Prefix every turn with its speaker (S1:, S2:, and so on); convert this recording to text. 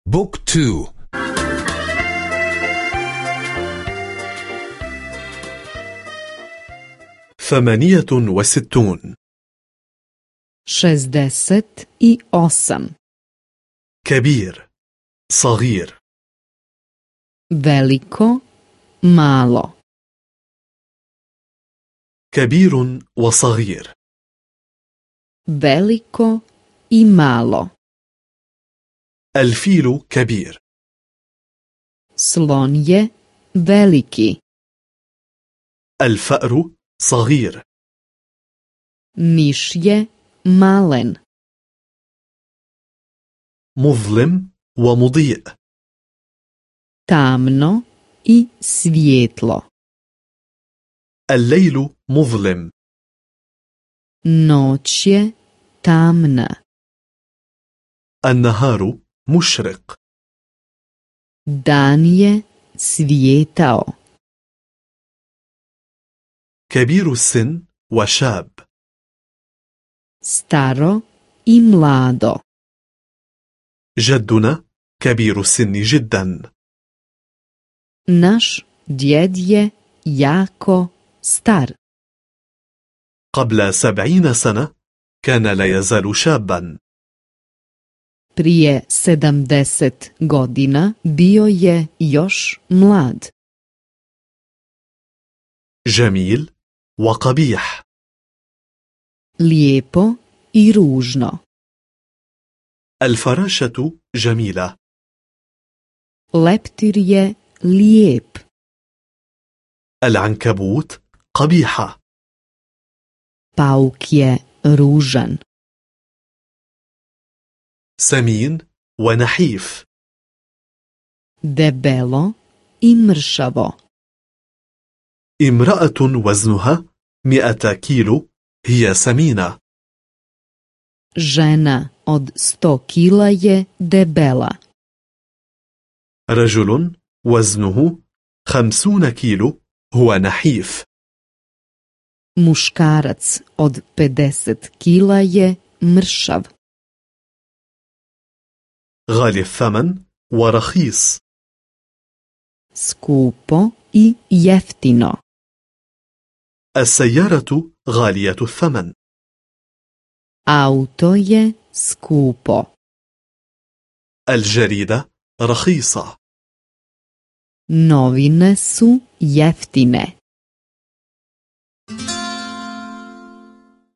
S1: بوك تو.
S2: 68.
S3: 68.
S2: كبير صغير.
S3: Veliko, malo.
S2: كبير وصغير.
S3: Veliko I malo.
S2: الفيل كبير.
S3: Slon je veliki.
S2: الفأر صغير.
S3: Miš je malen.
S2: مظلم ومضيء.
S3: Tamno I svijetlo.
S2: الليل مظلم.
S3: Noć je tamna.
S2: النهار مشرق.
S3: Dan je svijetao.
S2: كبير السن وشاب.
S3: Staro I mlado.
S2: جدنا كبير السن جدا.
S3: Naš djed je jako star.
S2: قبل 70 سنة كان لا يزال شابا.
S3: Prije 70 godina bio je još mlad.
S2: جميل وقبيح.
S3: Lijepo I ružno.
S2: الفراشة جميلة.
S3: Leptir je lijep.
S2: العنكبوت قبيحة.
S3: Pauk je ružan.
S2: سمين ونحيف.
S3: Debelo I mršavo.
S2: امرأة وزنها 100 كيلو هي سمينة.
S3: Žena od 100 kila je debela.
S2: رجل وزنه 50 كيلو هو نحيف.
S3: Muškarac od 50 kila je mršav.
S2: غالي الثمن ورخيص.
S3: Skupo I jeftino.
S2: السيارة غالية الثمن.
S3: Auto je skupo.
S2: الجريدة رخيصة.
S3: Novine su jeftine.